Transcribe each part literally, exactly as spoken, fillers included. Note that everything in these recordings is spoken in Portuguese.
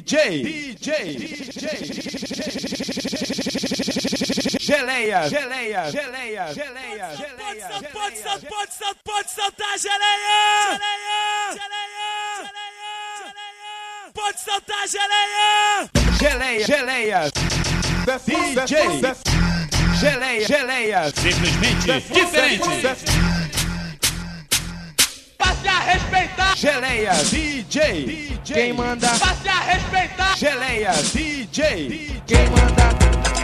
DJ, DJ, DJ, geleia, geleia, geleia, geleia, geleia, pode saltar, pode saltar, pode saltar, geleia, geleia, geleia, pode saltar, geleia, geleia, geleia, D J, geleia, geleia, simplesmente diferente. Passe a respeitar, geleia, D J, quem manda? Passe a respeitar, geleia, D J, quem manda?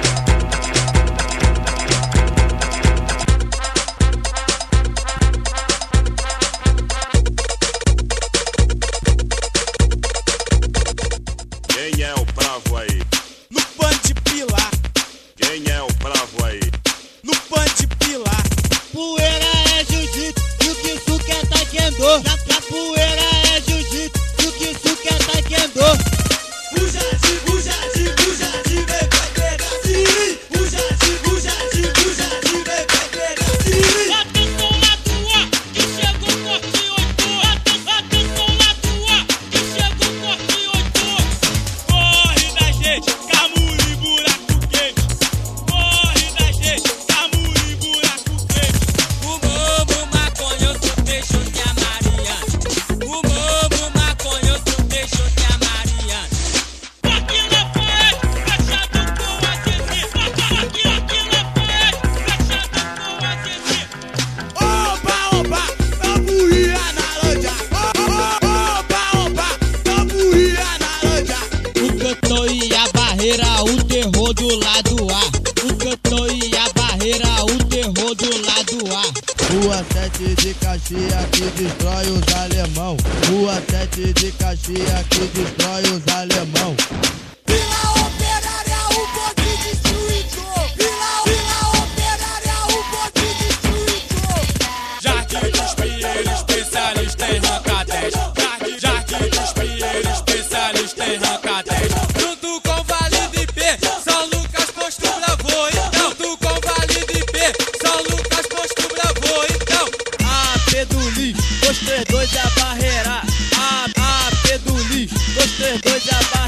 Quem é o bravo aí? no pano de pilar, Quem é o bravo aí? no pano de pilar. Capoeira é jiu-jitsu, e o que isso quer taekwondo. Capoeira é jiu-jitsu, e o que isso quer taekwondo. Bujati, bujati, bujati, vem pra pegar sim. Bujati, bujati, bujati, vem pra pegar sim. Atenção lá do ar, que chega o corte oito. Atenção lá do ar, que chega o corte oito. Corre da gente, camuro e buraco quente. Corre da gente, camuro e buraco quente. O bobo maconhoso deixou de amariante. O bobo maconhoso deixou de amariante. Aqui na frente, fechado com a Zezé. Aqui, aqui na frente, fechado com a Zezé. Oba, oba, tamboria na loja. Oba, oba, tamboria na loja. O cantão e a barreira, o terror do lado A. O cantão e a barreira, o terror do lado A. Rua sete de Caxias que destrói os alemão. Rua sete de Caxias que destrói os alemão. Vila Operária, o bonde destruidor. Vila, Vila Operária, o bonde destruidor. Jardim dos Pinheiros, especialista em ranca dez. Jardim, Jardim dos Pinheiros, especialista em ranca dez. Junto com Vale do Ipê, São Lucas posto Bravo, então. Junto com Vale do Ipê, São Lucas posto Bravo, então. A P do Lis, dois três dois é a barreira. A, A P do Lis, dois três dois é a barreira.